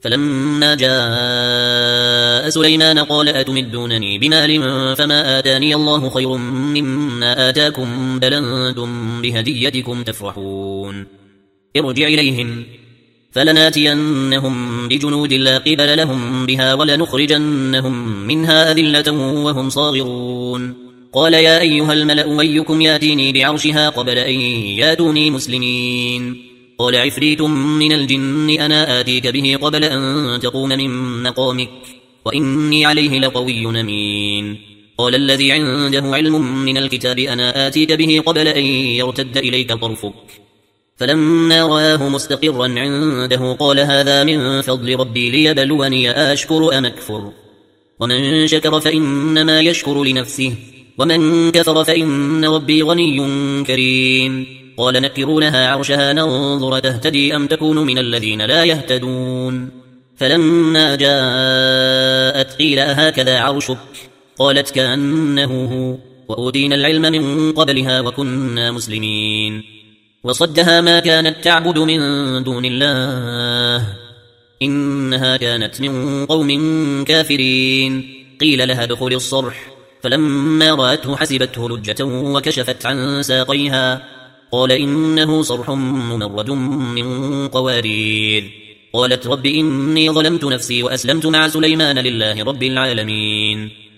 فلما جاء سليمان قال أتمدونني بمال فما آتاني الله خير مما آتاكم بل أنتم بهديتكم تفرحون ارجع إليهم فلناتينهم بجنود لا قبل لهم بها ولنخرجنهم منها أذلة وهم صاغرون قال يا أيها الملأ أيكم ياتيني بعرشها قبل أن ياتوني مسلمين قال عفريت من الجن أنا آتيك به قبل أن تقوم من مقامك وإني عليه لقوي أمين قال الذي عنده علم من الكتاب أنا آتيك به قبل أن يرتد إليك طرفك فلما رآه مستقرا عنده قال هذا من فضل ربي ليبلوني أشكر أم أكفر ومن شكر فإنما يشكر لنفسه ومن كفر فإن ربي غني كريم قال نكروا لها عرشها ننظر تهتدي أم تكون من الذين لا يهتدون فلما جاءت قيل هكذا عرشك قالت كأنه هو وأوتينا العلم من قبلها وكنا مسلمين وصدها ما كانت تعبد من دون الله إنها كانت من قوم كافرين قيل لها ادخل الصرح فلما رأته حسبته لجة وكشفت عن ساقيها قال إنه صرح ممرد من قوارير قالت رب إني ظلمت نفسي وأسلمت مع سليمان لله رب العالمين